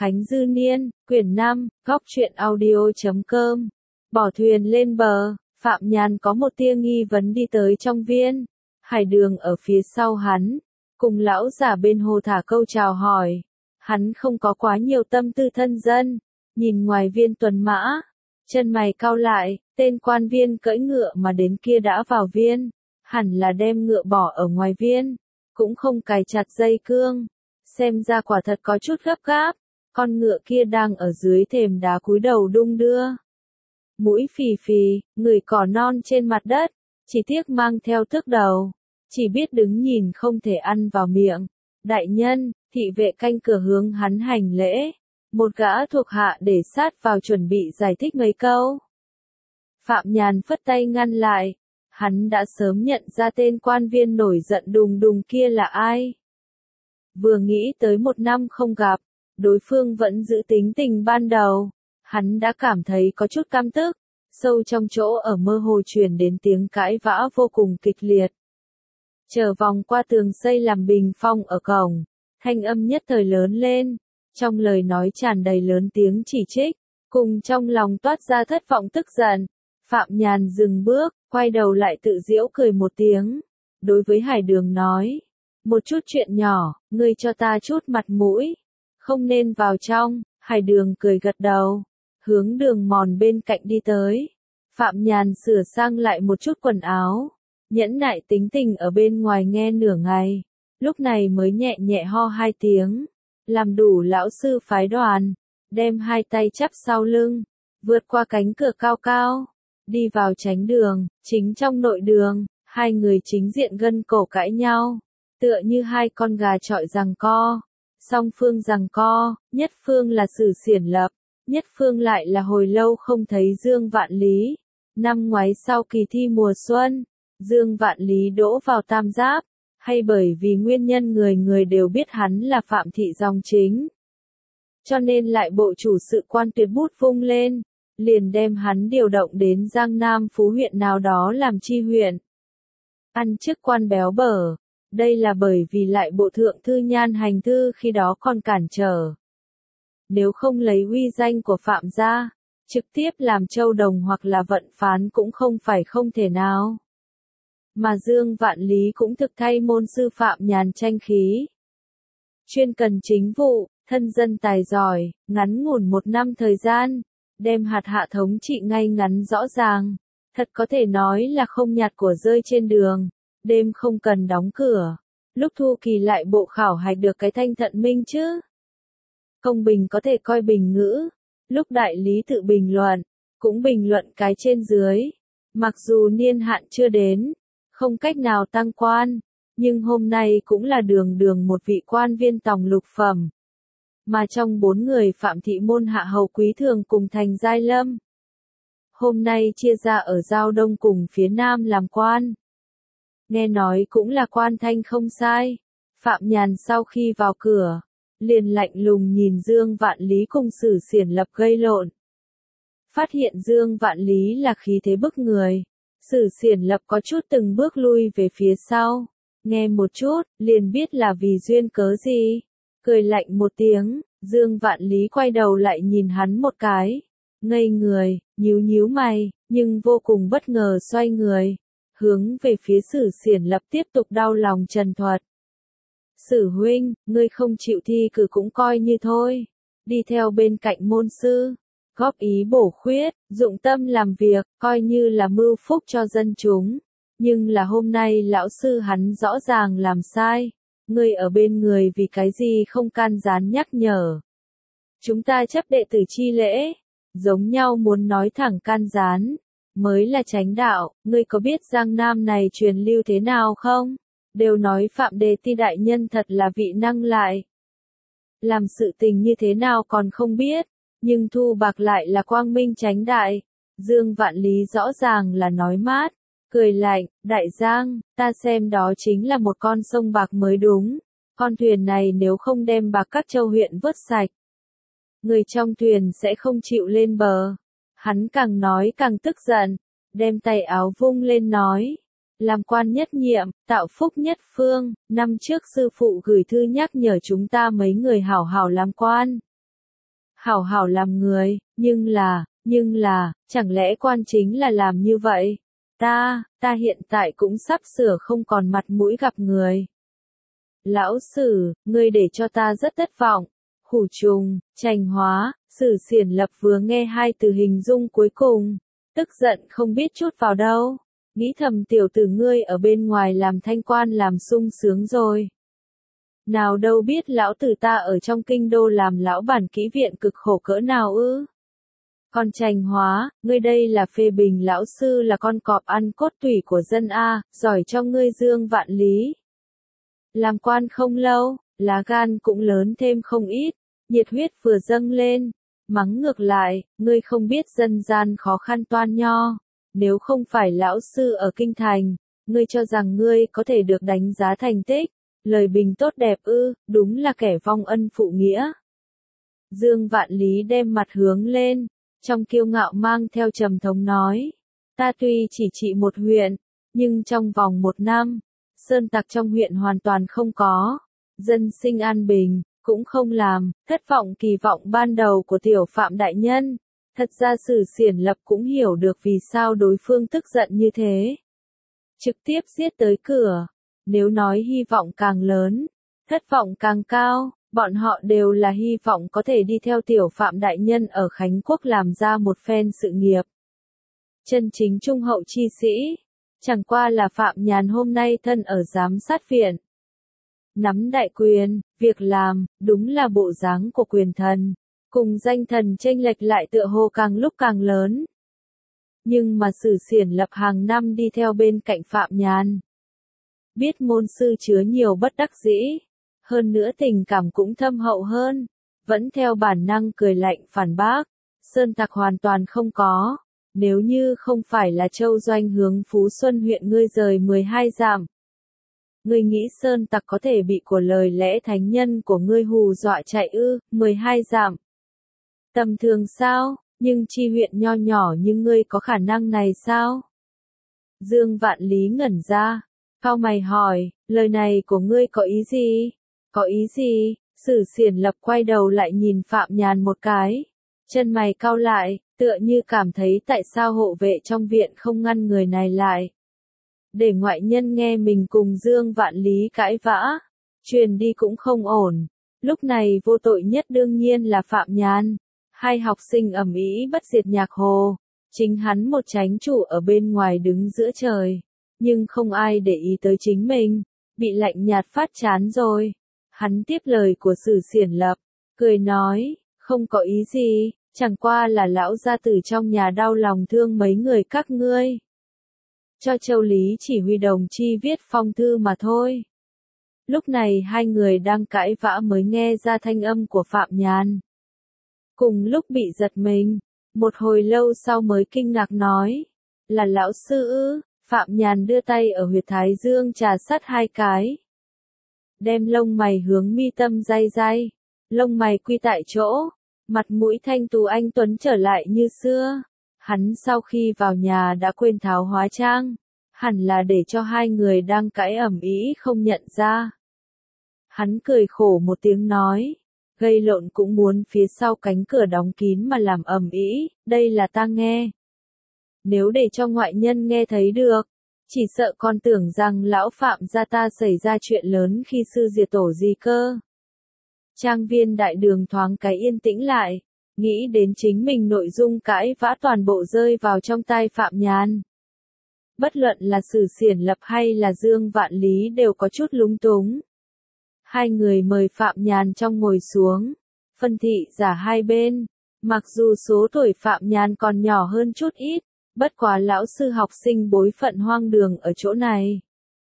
Khánh Dư Niên, quyển 5, góc truyện audio.com. Bỏ thuyền lên bờ, Phạm Nhàn có một tia nghi vấn đi tới trong viên. Hải Đường ở phía sau hắn, cùng lão giả bên hồ thả câu chào hỏi. Hắn không có quá nhiều tâm tư thân dân, nhìn ngoài viên tuần mã, chân mày cau lại, tên quan viên cưỡi ngựa mà đến kia đã vào viên, hẳn là đem ngựa bỏ ở ngoài viên, cũng không cài chặt dây cương, xem ra quả thật có chút gấp gáp, con ngựa kia đang ở dưới thềm đá cúi đầu đung đưa. Mũi phì phì, người cỏ non trên mặt đất, chỉ tiếc mang theo thước đầu, chỉ biết đứng nhìn không thể ăn vào miệng. Đại nhân, thị vệ canh cửa hướng hắn hành lễ, một gã thuộc hạ để sát vào chuẩn bị giải thích mấy câu. Phạm Nhàn phất tay ngăn lại, hắn đã sớm nhận ra tên quan viên nổi giận đùng đùng kia là ai. Vừa nghĩ tới 1 năm không gặp, đối phương vẫn giữ tính tình ban đầu, hắn đã cảm thấy có chút căm tức, sâu trong chỗ ở mơ hồ truyền đến tiếng cãi vã vô cùng kịch liệt. Trở vòng qua tường xây làm bình phong ở cổng, thanh âm nhất thời lớn lên, trong lời nói tràn đầy lớn tiếng chỉ trích, cùng trong lòng toát ra thất vọng tức giận. Phạm Nhàn dừng bước, quay đầu lại tự giễu cười một tiếng, đối với Hải Đường nói, một chút chuyện nhỏ, ngươi cho ta chút mặt mũi, không nên vào trong. Hải Đường cười gật đầu, hướng đường mòn bên cạnh đi tới. Phạm Nhàn sửa sang lại một chút quần áo, nhẫn nại tính tình ở bên ngoài nghe nửa ngày, lúc này mới nhẹ nhẹ ho 2 tiếng, làm đủ lão sư phái đoàn, đem 2 tay chắp sau lưng, vượt qua cánh cửa cao cao, đi vào tránh đường. Chính trong nội đường, 2 người chính diện gân cổ cãi nhau, tựa như 2 con gà chọi giằng co. Song phương giằng co, nhất phương là Sử Xiển Lập, nhất phương lại là hồi lâu không thấy Dương Vạn Lý. Năm ngoái sau kỳ thi mùa xuân, Dương Vạn Lý đỗ vào tam giáp, hay bởi vì nguyên nhân người người đều biết hắn là Phạm thị dòng chính. Cho nên lại bộ chủ sự quan tuyệt bút vung lên, liền đem hắn điều động đến Giang Nam Phú huyện nào đó làm chi huyện. Ăn chức quan béo bở, đây là bởi vì lại bộ thượng thư Nhan Hành Thư khi đó còn cản trở. Nếu không lấy uy danh của Phạm gia, trực tiếp làm châu đồng hoặc là vận phán cũng không phải không thể nào. Mà Dương Vạn Lý cũng thực thay môn sư Phạm Nhàn tranh khí. Chuyên cần chính vụ, thân dân tài giỏi, ngắn ngủn 1 năm thời gian, đem hạt hạ thống trị ngay ngắn rõ ràng, thật có thể nói là không nhặt của rơi trên đường, đêm không cần đóng cửa, lúc thu kỳ lại bộ khảo hạch được cái thanh thận minh chứ. Công bình có thể coi bình ngữ, lúc đại lý tự bình luận, cũng bình luận cái trên dưới, mặc dù niên hạn chưa đến, không cách nào tăng quan, nhưng hôm nay cũng là đường đường một vị quan viên tòng lục phẩm. Mà trong 4 người Phạm thị môn hạ hầu quý thường cùng Thành Giai Lâm, hôm nay chia ra ở Giao Đông cùng phía Nam làm quan. Nghe nói cũng là quan thanh không sai. Phạm Nhàn sau khi vào cửa, liền lạnh lùng nhìn Dương Vạn Lý cùng Sử Xiển Lập gây lộn. Phát hiện Dương Vạn Lý là khí thế bức người, Sử Xiển Lập có chút từng bước lui về phía sau, nghe một chút, liền biết là vì duyên cớ gì. Cười lạnh một tiếng, Dương Vạn Lý quay đầu lại nhìn hắn một cái, ngây người, nhíu nhíu mày, nhưng vô cùng bất ngờ xoay người, hướng về phía Sử Xiển Lập tiếp tục đau lòng trần thuật. Sử huynh, ngươi không chịu thi cử cũng coi như thôi, đi theo bên cạnh môn sư, góp ý bổ khuyết, dụng tâm làm việc, coi như là mưu phúc cho dân chúng, nhưng là hôm nay lão sư hắn rõ ràng làm sai. Ngươi ở bên người vì cái gì không can gián nhắc nhở. Chúng ta chấp đệ tử chi lễ, giống nhau muốn nói thẳng can gián, mới là chánh đạo. Ngươi có biết Giang Nam này truyền lưu thế nào không? Đều nói Phạm Đề Ti đại nhân thật là vị năng lại. Làm sự tình như thế nào còn không biết, nhưng thu bạc lại là quang minh chánh đại. Dương Vạn Lý rõ ràng là nói mát. Cười lạnh, đại giang, ta xem đó chính là một con sông bạc mới đúng. Con thuyền này nếu không đem bạc các châu huyện vớt sạch, người trong thuyền sẽ không chịu lên bờ. Hắn càng nói càng tức giận, đem tay áo vung lên nói. Làm quan nhất nhiệm, tạo phúc nhất phương, năm trước sư phụ gửi thư nhắc nhở chúng ta mấy người hảo hảo làm quan. hảo hảo làm người, nhưng là, chẳng lẽ quan chính là làm như vậy? Ta hiện tại cũng sắp sửa không còn mặt mũi gặp người. Lão Sử, ngươi để cho ta rất thất vọng. Khủ trùng, Trành Hóa, Sử Xiển Lập vừa nghe hai từ hình dung cuối cùng, tức giận không biết chút vào đâu. Nghĩ thầm tiểu tử ngươi ở bên ngoài làm thanh quan làm sung sướng rồi. Nào đâu biết lão tử ta ở trong kinh đô làm lão bản kỹ viện cực khổ cỡ nào ư. Còn Trành Hóa, ngươi đây là phê bình lão sư là con cọp ăn cốt tủy của dân A, giỏi cho ngươi dương vạn lý. Làm quan không lâu, lá gan cũng lớn thêm không ít, nhiệt huyết vừa dâng lên, mắng ngược lại, ngươi không biết dân gian khó khăn toan nho, nếu không phải lão sư ở kinh thành, ngươi cho rằng ngươi có thể được đánh giá thành tích, lời bình tốt đẹp ư, đúng là kẻ vong ân phụ nghĩa. Dương Vạn Lý đem mặt hướng lên, trong kiêu ngạo mang theo trầm thống nói, ta tuy chỉ trị một huyện, nhưng trong vòng 1 năm, sơn tặc trong huyện hoàn toàn không có, dân sinh an bình, cũng không làm, thất vọng kỳ vọng ban đầu của tiểu Phạm đại nhân. Thật ra Sử Xiển Lập cũng hiểu được vì sao đối phương tức giận như thế. Trực tiếp giết tới cửa, nếu nói hy vọng càng lớn, thất vọng càng cao, bọn họ đều là hy vọng có thể đi theo tiểu Phạm đại nhân ở Khánh Quốc làm ra một phen sự nghiệp. Chân chính trung hậu chi sĩ, chẳng qua là Phạm Nhàn hôm nay thân ở giám sát viện. Nắm đại quyền, việc làm, đúng là bộ dáng của quyền thần, cùng danh thần chênh lệch lại tựa hồ càng lúc càng lớn. Nhưng mà Sử Xiển Lập hàng năm đi theo bên cạnh Phạm Nhàn. Biết môn sư chứa nhiều bất đắc dĩ, hơn nữa tình cảm cũng thâm hậu hơn, vẫn theo bản năng cười lạnh phản bác, sơn tặc hoàn toàn không có, nếu như không phải là Châu Doanh hướng Phú Xuân huyện ngươi rời 12 dặm. Ngươi nghĩ sơn tặc có thể bị của lời lẽ thánh nhân của ngươi hù dọa chạy ư, 12 dặm. Tầm thường sao, nhưng chi huyện nho nhỏ như ngươi có khả năng này sao? Dương Vạn Lý ngẩn ra, cau mày hỏi, lời này của ngươi có ý gì? Có ý gì? Sử Xiển Lập quay đầu lại nhìn Phạm Nhàn một cái, chân mày cau lại, tựa như cảm thấy tại sao hộ vệ trong viện không ngăn người này lại. Để ngoại nhân nghe mình cùng Dương Vạn Lý cãi vã, truyền đi cũng không ổn. Lúc này vô tội nhất đương nhiên là Phạm Nhàn. Hai học sinh ầm ĩ bất diệt nhạc hồ, chính hắn một chánh chủ ở bên ngoài đứng giữa trời, nhưng không ai để ý tới chính mình, bị lạnh nhạt phát chán rồi. Hắn tiếp lời của Sử Xiển Lập, cười nói, không có ý gì, chẳng qua là lão gia tử trong nhà đau lòng thương mấy người các ngươi. Cho Châu Lý chỉ huy đồng chi viết phong thư mà thôi. Lúc này hai người đang cãi vã mới nghe ra thanh âm của Phạm Nhàn. Cùng lúc bị giật mình, một hồi lâu sau mới kinh ngạc nói, là lão sư ư? Phạm Nhàn đưa tay ở huyệt thái dương trà sát 2 cái. Đem lông mày hướng mi tâm day day, lông mày quy tại chỗ, mặt mũi thanh tú anh tuấn trở lại như xưa. Hắn sau khi vào nhà đã quên tháo hóa trang, hẳn là để cho hai người đang cãi ầm ĩ không nhận ra. Hắn cười khổ một tiếng nói, gây lộn cũng muốn phía sau cánh cửa đóng kín mà làm ầm ĩ, đây là ta nghe. Nếu để cho ngoại nhân nghe thấy được, chỉ sợ còn tưởng rằng lão Phạm gia ta xảy ra chuyện lớn khi sư diệt tổ gì cơ. Trang viên đại đường thoáng cái yên tĩnh lại, nghĩ đến chính mình nội dung cãi vã toàn bộ rơi vào trong tai Phạm Nhàn. Bất luận là Sử Xiển Lập hay là Dương Vạn Lý đều có chút lúng túng. Hai người mời Phạm Nhàn trong ngồi xuống, phân thị giả hai bên, mặc dù số tuổi Phạm Nhàn còn nhỏ hơn chút ít, bất quá lão sư học sinh bối phận hoang đường ở chỗ này.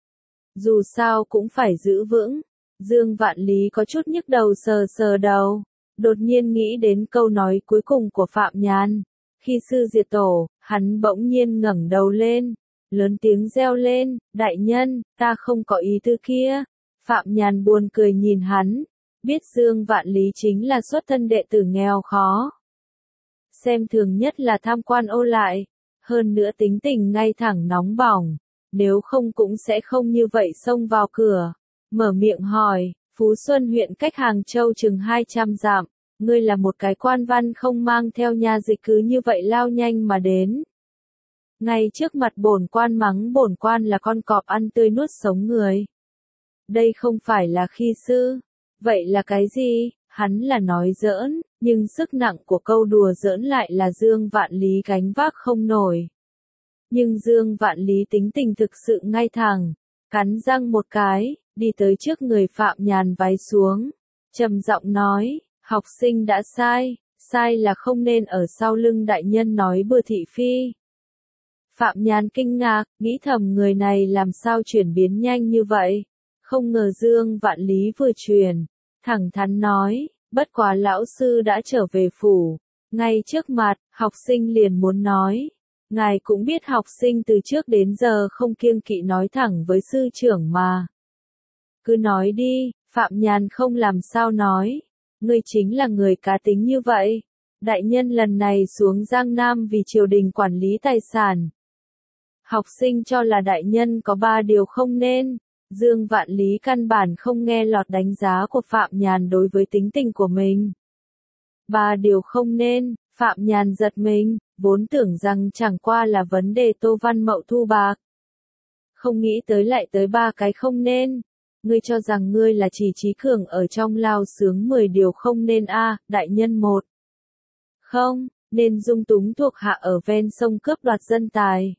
Dù sao cũng phải giữ vững. Dương Vạn Lý có chút nhức đầu sờ sờ đầu, đột nhiên nghĩ đến câu nói cuối cùng của Phạm Nhàn. Khi sư diệt tổ, hắn bỗng nhiên ngẩng đầu lên, lớn tiếng reo lên, đại nhân, ta không có ý tư kia. Phạm Nhàn buồn cười nhìn hắn, biết Dương Vạn Lý chính là xuất thân đệ tử nghèo khó. Xem thường nhất là tham quan ô lại, hơn nữa tính tình ngay thẳng nóng bỏng, nếu không cũng sẽ không như vậy xông vào cửa. Mở miệng hỏi, Phú Xuân huyện cách Hàng Châu chừng 200 dặm, ngươi là một cái quan văn không mang theo nha dịch cứ như vậy lao nhanh mà đến. Ngay trước mặt bổn quan mắng bổn quan là con cọp ăn tươi nuốt sống người. Đây không phải là khi sư. Vậy là cái gì? Hắn là nói giỡn, nhưng sức nặng của câu đùa giỡn lại là Dương Vạn Lý gánh vác không nổi. Nhưng Dương Vạn Lý tính tình thực sự ngay thẳng, cắn răng một cái, đi tới trước người Phạm Nhàn vái xuống, trầm giọng nói, học sinh đã sai, sai là không nên ở sau lưng đại nhân nói bừa thị phi. Phạm Nhàn kinh ngạc, nghĩ thầm người này làm sao chuyển biến nhanh như vậy, không ngờ Dương Vạn Lý vừa truyền, thẳng thắn nói, bất quá lão sư đã trở về phủ, ngay trước mặt, học sinh liền muốn nói. Ngài cũng biết học sinh từ trước đến giờ không kiêng kỵ nói thẳng với sư trưởng mà. Cứ nói đi, Phạm Nhàn không làm sao nói. Ngươi chính là người cá tính như vậy. Đại nhân lần này xuống Giang Nam vì triều đình quản lý tài sản. Học sinh cho là đại nhân có 3 điều không nên. Dương Vạn Lý căn bản không nghe lọt đánh giá của Phạm Nhàn đối với tính tình của mình. 3 điều không nên, Phạm Nhàn giật mình, vốn tưởng rằng chẳng qua là vấn đề Tô Văn Mậu thu bạc. Không nghĩ tới lại tới 3 cái không nên. Ngươi cho rằng ngươi là chỉ trí cường ở trong lao sướng 10 điều không nên đại nhân một. Không, nên dung túng thuộc hạ ở ven sông cướp đoạt dân tài.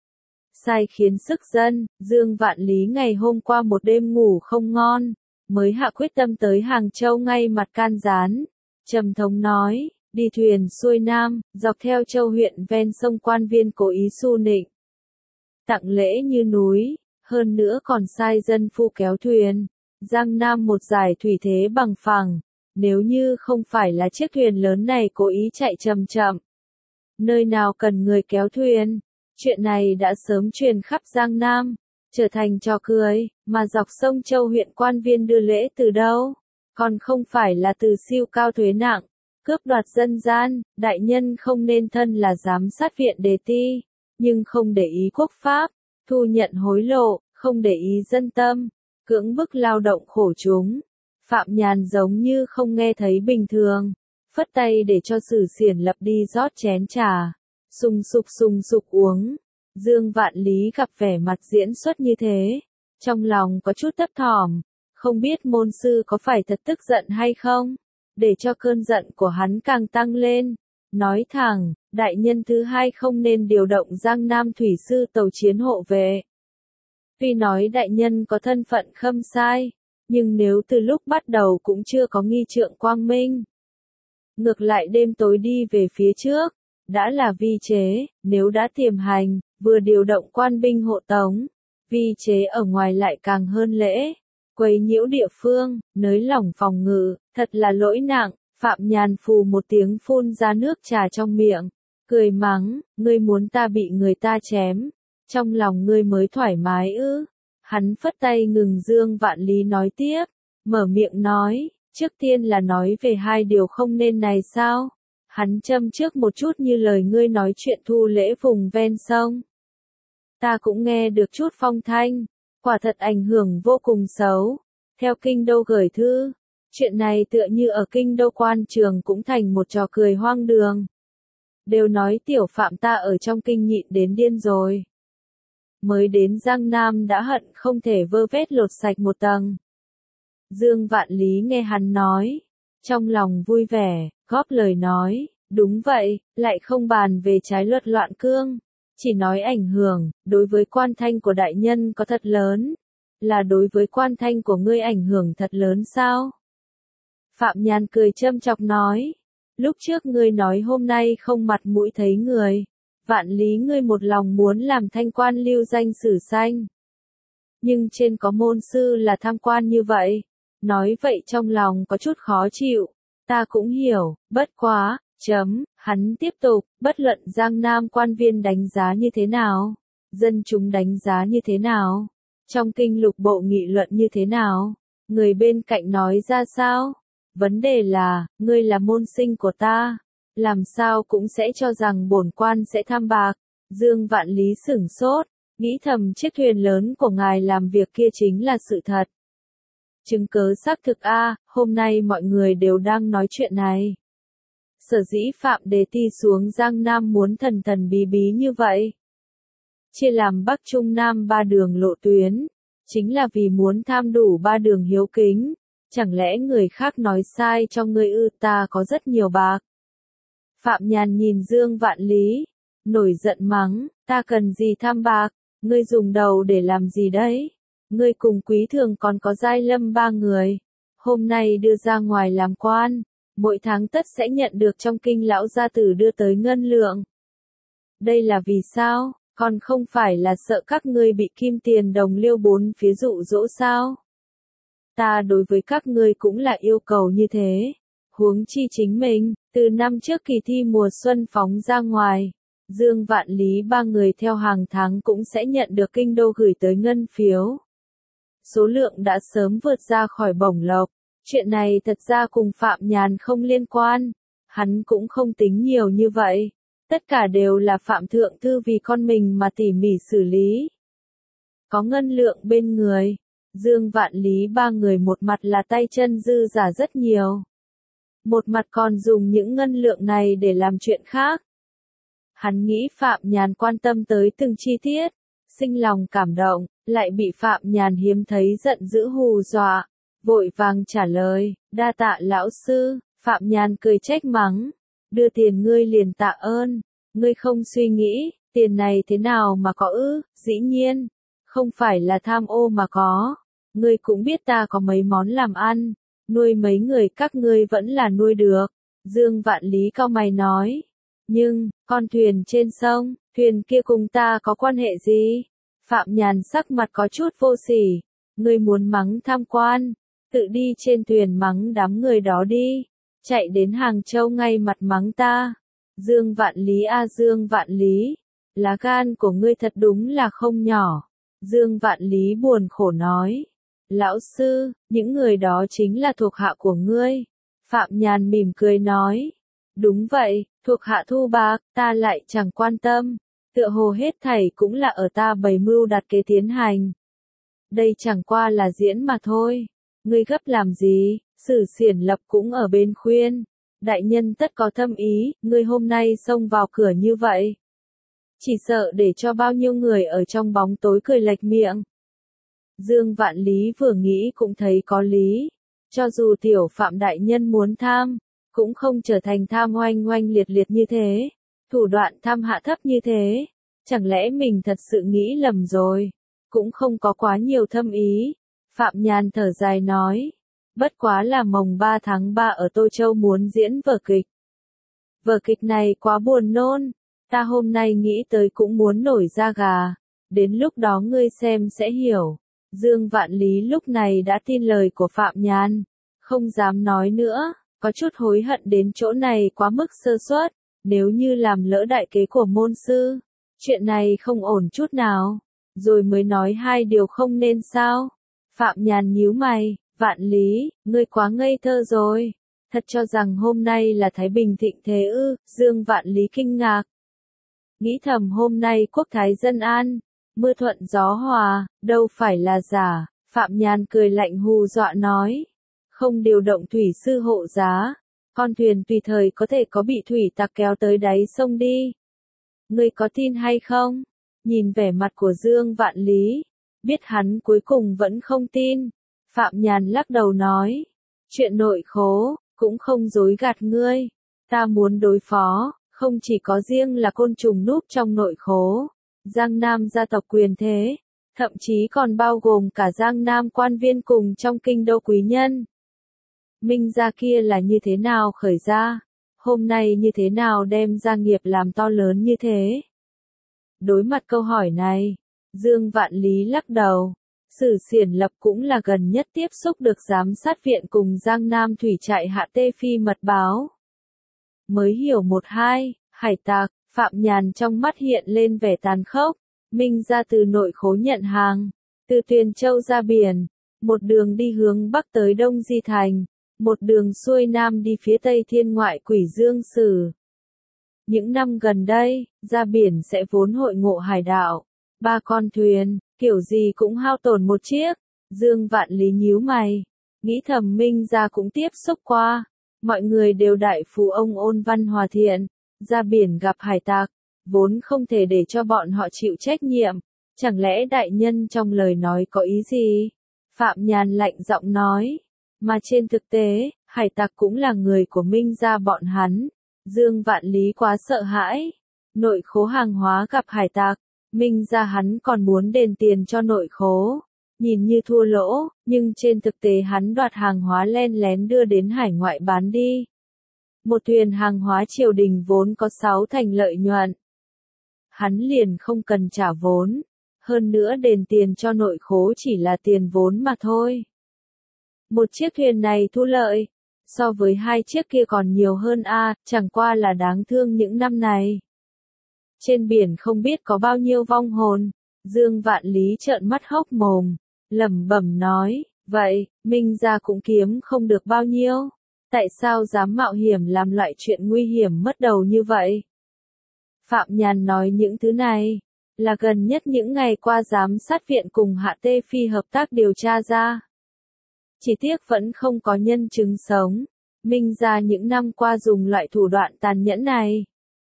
Sai khiến sức dân, Dương Vạn Lý ngày hôm qua một đêm ngủ không ngon, mới hạ quyết tâm tới Hàng Châu ngay mặt can gián. Trầm thống nói, đi thuyền xuôi Nam, dọc theo Châu huyện ven sông quan viên cố ý su nịnh. Tặng lễ như núi, hơn nữa còn sai dân phu kéo thuyền. Giang Nam một giải thủy thế bằng phẳng, nếu như không phải là chiếc thuyền lớn này cố ý chạy chậm chậm. Nơi nào cần người kéo thuyền, chuyện này đã sớm truyền khắp Giang Nam, trở thành trò cười, mà dọc sông Châu huyện quan viên đưa lễ từ đâu, còn không phải là từ siêu cao thuế nặng, cướp đoạt dân gian. Đại nhân không nên thân là giám sát viện đề ti, nhưng không để ý quốc pháp, thu nhận hối lộ, không để ý dân tâm, cưỡng bức lao động khổ chúng. Phạm Nhàn giống như không nghe thấy bình thường, phất tay để cho Sử Xiển Lập đi rót chén trà, sung sục uống. Dương Vạn Lý gặp vẻ mặt diễn xuất như thế, trong lòng có chút thấp thỏm, không biết môn sư có phải thật tức giận hay không, để cho cơn giận của hắn càng tăng lên. Nói thẳng, đại nhân thứ hai không nên điều động Giang Nam thủy sư tàu chiến hộ vệ. Tuy nói đại nhân có thân phận khâm sai, nhưng nếu từ lúc bắt đầu cũng chưa có nghi trượng quang minh. Ngược lại đêm tối đi về phía trước, đã là vi chế, nếu đã tiềm hành, vừa điều động quan binh hộ tống, vi chế ở ngoài lại càng hơn lễ, quấy nhiễu địa phương, nới lỏng phòng ngự, thật là lỗi nặng. Phạm Nhàn phù một tiếng phun ra nước trà trong miệng, cười mắng, ngươi muốn ta bị người ta chém, trong lòng ngươi mới thoải mái ư. Hắn phất tay ngừng Dương Vạn Lý nói tiếp, mở miệng nói, trước tiên là nói về 2 điều không nên này sao? Hắn châm trước một chút như lời ngươi nói chuyện thu lễ vùng ven sông. Ta cũng nghe được chút phong thanh, quả thật ảnh hưởng vô cùng xấu. Theo kinh đô gửi thư, chuyện này tựa như ở kinh đô quan trường cũng thành một trò cười hoang đường. Đều nói tiểu Phạm ta ở trong kinh nhịn đến điên rồi. Mới đến Giang Nam đã hận không thể vơ vét lột sạch một tầng. Dương Vạn Lý nghe hắn nói, trong lòng vui vẻ, góp lời nói, đúng vậy, lại không bàn về trái luật loạn cương, chỉ nói ảnh hưởng, đối với quan thanh của đại nhân có thật lớn, là đối với quan thanh của ngươi ảnh hưởng thật lớn sao? Phạm Nhàn cười châm chọc nói, lúc trước ngươi nói hôm nay không mặt mũi thấy người, Vạn Lý ngươi một lòng muốn làm thanh quan lưu danh sử xanh. Nhưng trên có môn sư là tham quan như vậy, nói vậy trong lòng có chút khó chịu, ta cũng hiểu, bất quá, hắn tiếp tục, bất luận Giang Nam quan viên đánh giá như thế nào, dân chúng đánh giá như thế nào, trong kinh lục bộ nghị luận như thế nào, người bên cạnh nói ra sao, vấn đề là, ngươi là môn sinh của ta, làm sao cũng sẽ cho rằng bổn quan sẽ tham bạc. Dương Vạn Lý sửng sốt, nghĩ thầm chiếc thuyền lớn của ngài làm việc kia chính là sự thật. Chứng cớ xác thực a, hôm nay mọi người đều đang nói chuyện này. Sở dĩ Phạm Đế Ti xuống Giang Nam muốn thần thần bí bí như vậy. Chia làm Bắc Trung Nam 3 đường lộ tuyến, chính là vì muốn tham đủ 3 đường hiếu kính. Chẳng lẽ người khác nói sai cho ngươi ư? Ta có rất nhiều bạc. Phạm Nhàn nhìn Dương Vạn Lý, nổi giận mắng, ta cần gì tham bạc, ngươi dùng đầu để làm gì đấy? Ngươi cùng Quý Thường còn có Giai Lâm 3 người, hôm nay đưa ra ngoài làm quan, mỗi tháng tất sẽ nhận được trong kinh lão gia tử đưa tới ngân lượng. Đây là vì sao? Còn không phải là sợ các ngươi bị kim tiền đồng liêu bốn phía dụ dỗ sao? Ta đối với các ngươi cũng là yêu cầu như thế. Huống chi chính mình, từ năm trước kỳ thi mùa xuân phóng ra ngoài, Dương Vạn Lý 3 người theo hàng tháng cũng sẽ nhận được kinh đô gửi tới ngân phiếu. Số lượng đã sớm vượt ra khỏi bổng lộc. Chuyện này thật ra cùng Phạm Nhàn không liên quan. Hắn cũng không tính nhiều như vậy. Tất cả đều là Phạm Thượng Thư vì con mình mà tỉ mỉ xử lý. Có ngân lượng bên người, Dương Vạn Lý 3 người một mặt là tay chân dư giả rất nhiều. Một mặt còn dùng những ngân lượng này để làm chuyện khác. Hắn nghĩ Phạm Nhàn quan tâm tới từng chi tiết, sinh lòng cảm động, lại bị Phạm Nhàn hiếm thấy giận dữ hù dọa, vội vàng trả lời, đa tạ lão sư. Phạm Nhàn cười trách mắng, đưa tiền ngươi liền tạ ơn, ngươi không suy nghĩ, tiền này thế nào mà có ư? Dĩ nhiên, không phải là tham ô mà có, ngươi cũng biết ta có mấy món làm ăn, nuôi mấy người các ngươi vẫn là nuôi được. Dương Vạn Lý cau mày nói, nhưng, con thuyền trên sông, thuyền kia cùng ta có quan hệ gì? Phạm Nhàn sắc mặt có chút vô sỉ, ngươi muốn mắng tham quan, tự đi trên thuyền mắng đám người đó đi, chạy đến Hàng Châu ngay mặt mắng ta. Dương Vạn Lý a Dương Vạn Lý, lá gan của ngươi thật đúng là không nhỏ. Dương Vạn Lý buồn khổ nói, lão sư, những người đó chính là thuộc hạ của ngươi. Phạm Nhàn mỉm cười nói, đúng vậy, thuộc hạ thu bạc, ta lại chẳng quan tâm, tựa hồ hết thảy cũng là ở ta bày mưu đặt kế tiến hành. Đây chẳng qua là diễn mà thôi, ngươi gấp làm gì? Sử Xiển Lập cũng ở bên khuyên, đại nhân tất có thâm ý, ngươi hôm nay xông vào cửa như vậy, chỉ sợ để cho bao nhiêu người ở trong bóng tối cười lệch miệng. Dương Vạn Lý vừa nghĩ cũng thấy có lý, cho dù tiểu Phạm đại nhân muốn tham, cũng không trở thành tham oanh oanh liệt liệt như thế, thủ đoạn tham hạ thấp như thế, chẳng lẽ mình thật sự nghĩ lầm rồi, cũng không có quá nhiều thâm ý. Phạm Nhàn thở dài nói, bất quá là mồng 3 tháng 3 ở Tô Châu muốn diễn vở kịch. Vở kịch này quá buồn nôn, ta hôm nay nghĩ tới cũng muốn nổi da gà, đến lúc đó ngươi xem sẽ hiểu. Dương Vạn Lý lúc này đã tin lời của Phạm Nhàn, không dám nói nữa, có chút hối hận đến chỗ này quá mức sơ suất, nếu như làm lỡ đại kế của môn sư, chuyện này không ổn chút nào, rồi mới nói hai điều không nên sao. Phạm Nhàn nhíu mày, Vạn Lý, ngươi quá ngây thơ rồi, thật cho rằng hôm nay là Thái Bình thịnh thế ư? Dương Vạn Lý kinh ngạc, nghĩ thầm hôm nay quốc thái dân an, mưa thuận gió hòa, đâu phải là giả. Phạm Nhàn cười lạnh hù dọa nói, không điều động thủy sư hộ giá, con thuyền tùy thời có thể có bị thủy tặc kéo tới đáy sông đi. Ngươi có tin hay không? Nhìn vẻ mặt của Dương Vạn Lý, biết hắn cuối cùng vẫn không tin. Phạm Nhàn lắc đầu nói, chuyện nội khố, cũng không dối gạt ngươi. Ta muốn đối phó, không chỉ có riêng là côn trùng núp trong nội khố, Giang Nam gia tộc quyền thế, thậm chí còn bao gồm cả Giang Nam quan viên cùng trong kinh đô quý nhân. Minh gia kia là như thế nào khởi ra, hôm nay như thế nào đem gia nghiệp làm to lớn như thế? Đối mặt câu hỏi này, Dương Vạn Lý lắc đầu, Sử Xiển Lập cũng là gần nhất tiếp xúc được giám sát viện cùng Giang Nam thủy trại hạ tê phi mật báo. Mới hiểu một hai, hải tặc. Phạm Nhàn trong mắt hiện lên vẻ tàn khốc, Minh ra từ nội khố nhận hàng, từ Tuyền Châu ra biển, một đường đi hướng Bắc tới Đông Di Thành, một đường xuôi Nam đi phía Tây Thiên ngoại Quỷ Dương Sử. Những năm gần đây, ra biển sẽ vốn hội ngộ hải đạo, 3 con thuyền, kiểu gì cũng hao tổn một chiếc. Dương Vạn Lý nhíu mày, nghĩ thầm Minh gia cũng tiếp xúc qua. Mọi người đều đại phú ông ôn văn hòa thiện, ra biển gặp hải tặc, vốn không thể để cho bọn họ chịu trách nhiệm. Chẳng lẽ đại nhân trong lời nói có ý gì? Phạm Nhàn lạnh giọng nói. Mà trên thực tế, hải tặc cũng là người của Minh gia bọn hắn. Dương Vạn Lý quá sợ hãi. Nội khố hàng hóa gặp hải tặc, Minh gia hắn còn muốn đền tiền cho nội khố. Nhìn như thua lỗ, nhưng trên thực tế hắn đoạt hàng hóa len lén đưa đến hải ngoại bán đi. Một thuyền hàng hóa triều đình vốn có 6 thành lợi nhuận. Hắn liền không cần trả vốn. Hơn nữa đền tiền cho nội khố chỉ là tiền vốn mà thôi. Một chiếc thuyền này thu lợi, so với 2 chiếc kia còn nhiều hơn chẳng qua là đáng thương những năm này. Trên biển không biết có bao nhiêu vong hồn, Dương Vạn Lý trợn mắt hốc mồm, lẩm bẩm nói, vậy, Minh gia cũng kiếm không được bao nhiêu, tại sao dám mạo hiểm làm loại chuyện nguy hiểm mất đầu như vậy? Phạm Nhàn nói những thứ này, là gần nhất những ngày qua giám sát viện cùng Hạ Tê Phi hợp tác điều tra ra. Chỉ tiếc vẫn không có nhân chứng sống, Minh gia những năm qua dùng loại thủ đoạn tàn nhẫn này.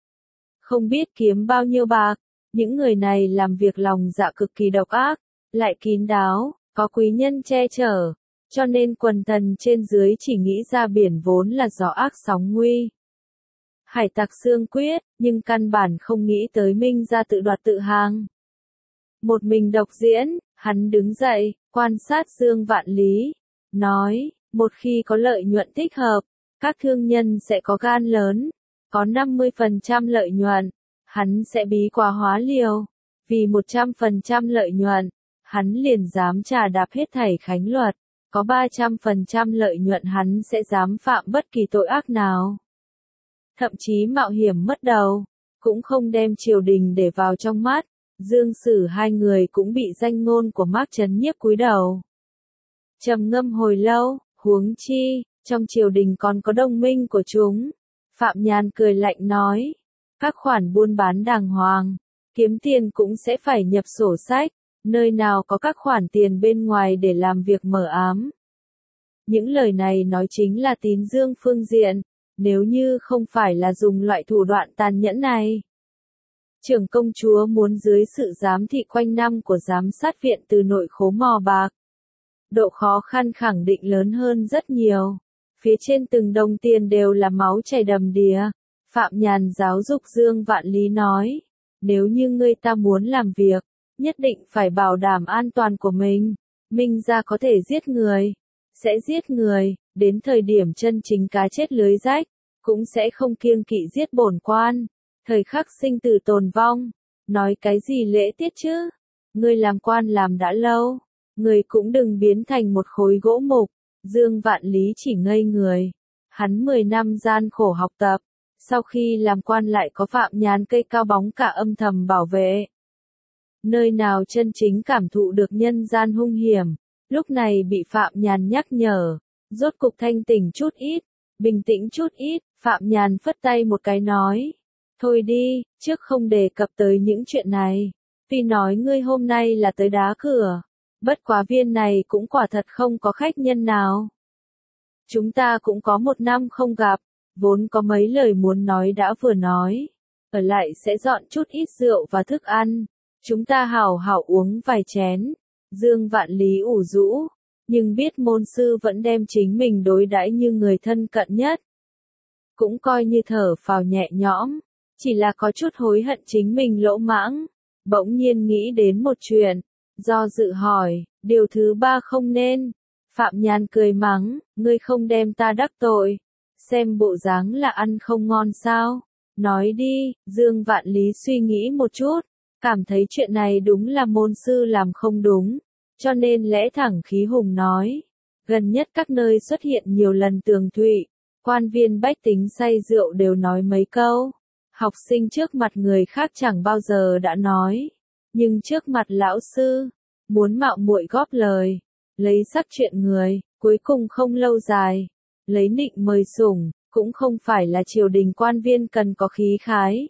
Không biết kiếm bao nhiêu bạc, những người này làm việc lòng dạ cực kỳ độc ác, lại kín đáo, có quý nhân che chở, cho nên quần thần trên dưới chỉ nghĩ ra biển vốn là gió ác sóng nguy. Hải tặc xương quyết, nhưng căn bản không nghĩ tới Minh gia tự đoạt tự hàng. Một mình độc diễn, hắn đứng dậy, quan sát Dương Vạn Lý, nói, một khi có lợi nhuận thích hợp, các thương nhân sẽ có gan lớn, có 50% lợi nhuận, hắn sẽ bí quá hóa liều, vì 100% lợi nhuận, hắn liền dám trà đạp hết thảy khánh luật, có 300% lợi nhuận hắn sẽ dám phạm bất kỳ tội ác nào. Thậm chí mạo hiểm mất đầu, cũng không đem triều đình để vào trong mắt. Dương Sử hai người cũng bị danh ngôn của Mác Chấn Nhiếp cúi đầu. Trầm ngâm hồi lâu, huống chi, trong triều đình còn có đồng minh của chúng. Phạm Nhàn cười lạnh nói, các khoản buôn bán đàng hoàng, kiếm tiền cũng sẽ phải nhập sổ sách, nơi nào có các khoản tiền bên ngoài để làm việc mờ ám. Những lời này nói chính là tín dương phương diện, nếu như không phải là dùng loại thủ đoạn tàn nhẫn này. Trưởng công chúa muốn dưới sự giám thị quanh năm của giám sát viện từ nội khố mò bạc. Độ khó khăn khẳng định lớn hơn rất nhiều. Phía trên từng đồng tiền đều là máu chảy đầm đìa. Phạm Nhàn giáo dục Dương Vạn Lý nói, nếu như ngươi ta muốn làm việc, nhất định phải bảo đảm an toàn của mình. Minh gia có thể giết người, sẽ giết người, đến thời điểm chân chính cá chết lưới rách, cũng sẽ không kiêng kỵ giết bổn quan. Thời khắc sinh tử tồn vong, nói cái gì lễ tiết chứ? Ngươi làm quan làm đã lâu, ngươi cũng đừng biến thành một khối gỗ mục. Dương Vạn Lý chỉ ngây người. Hắn 10 năm gian khổ học tập, sau khi làm quan lại có Phạm Nhàn cây cao bóng cả âm thầm bảo vệ. Nơi nào chân chính cảm thụ được nhân gian hung hiểm, lúc này bị Phạm Nhàn nhắc nhở, rốt cục thanh tỉnh chút ít, bình tĩnh chút ít, Phạm Nhàn phất tay một cái nói. Thôi đi, trước không đề cập tới những chuyện này. Vì nói ngươi hôm nay là tới đá cửa. Bất quá viên này cũng quả thật không có khách nhân nào. Chúng ta cũng có 1 năm không gặp, vốn có mấy lời muốn nói đã vừa nói. Ở lại sẽ dọn chút ít rượu và thức ăn. Chúng ta hảo hảo uống vài chén. Dương Vạn Lý ủ rũ, nhưng biết môn sư vẫn đem chính mình đối đãi như người thân cận nhất. Cũng coi như thở phào nhẹ nhõm. Chỉ là có chút hối hận chính mình lỗ mãng, bỗng nhiên nghĩ đến một chuyện, do dự hỏi, điều thứ 3 không nên. Phạm Nhàn cười mắng, ngươi không đem ta đắc tội, xem bộ dáng là ăn không ngon sao, nói đi. Dương Vạn Lý suy nghĩ một chút, cảm thấy chuyện này đúng là môn sư làm không đúng, cho nên lẽ thẳng khí hùng nói, gần nhất các nơi xuất hiện nhiều lần tường thụy, quan viên bách tính say rượu đều nói mấy câu. Học sinh trước mặt người khác chẳng bao giờ đã nói, nhưng trước mặt lão sư, muốn mạo muội góp lời, lấy sắc chuyện người, cuối cùng không lâu dài, lấy nịnh mời sủng, cũng không phải là triều đình quan viên cần có khí khái.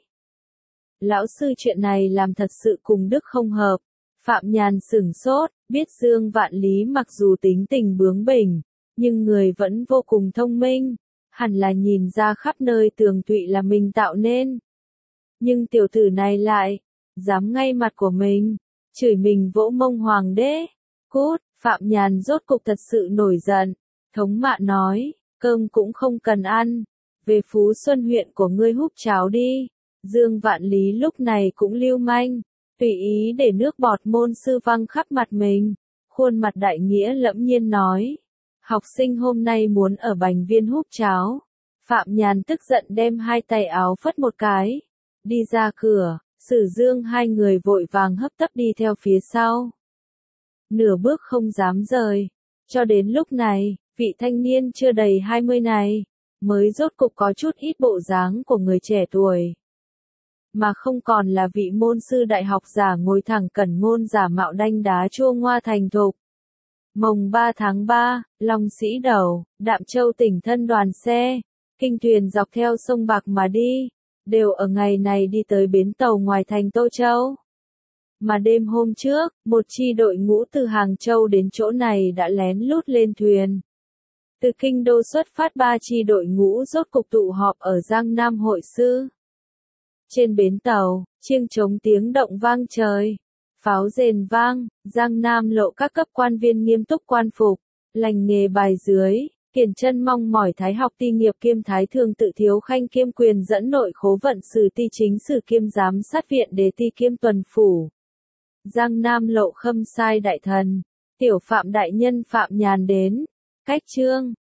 Lão sư chuyện này làm thật sự cùng đức không hợp. Phạm Nhàn sửng sốt, biết Dương Vạn Lý mặc dù tính tình bướng bỉnh, nhưng người vẫn vô cùng thông minh, hẳn là nhìn ra khắp nơi tường tụy là mình tạo nên. Nhưng tiểu tử này lại, dám ngay mặt của mình, chửi mình vỗ mông hoàng đế. Cút, Phạm Nhàn rốt cục thật sự nổi giận, thống mạ nói, cơm cũng không cần ăn, về Phú Xuân huyện của ngươi húp cháo đi. Dương Vạn Lý lúc này cũng lưu manh, tùy ý để nước bọt môn sư văng khắp mặt mình, khuôn mặt đại nghĩa lẫm nhiên nói, học sinh hôm nay muốn ở Bành Viên húp cháo. Phạm Nhàn tức giận đem hai tay áo phất một cái, đi ra cửa, Sử Dương hai người vội vàng hấp tấp đi theo phía sau. Nửa bước không dám rời, cho đến lúc này, vị thanh niên chưa đầy 20 này, mới rốt cục có chút ít bộ dáng của người trẻ tuổi. Mà không còn là vị môn sư đại học giả ngồi thẳng cẩn ngôn giả mạo đanh đá chua ngoa thành thục. Mồng 3 tháng 3, Long Sĩ Đầu, Đạm Châu tỉnh thân đoàn xe, kinh thuyền dọc theo sông Bạc mà đi, đều ở ngày này đi tới bến tàu ngoài thành Tô Châu. Mà đêm hôm trước, một chi đội ngũ từ Hàng Châu đến chỗ này đã lén lút lên thuyền. Từ kinh đô xuất phát 3 chi đội ngũ rốt cục tụ họp ở Giang Nam hội sư. Trên bến tàu, chiêng trống tiếng động vang trời, pháo rền vang, Giang Nam lộ các cấp quan viên nghiêm túc quan phục, lành nghề bài dưới, kiển chân mong mỏi thái học ti nghiệp kiêm thái thường tự thiếu khanh kiêm quyền dẫn nội khố vận sử ti chính sử kiêm giám sát viện đế ti kiêm tuần phủ. Giang Nam lộ khâm sai đại thần, tiểu Phạm đại nhân Phạm Nhàn đến, cách chương.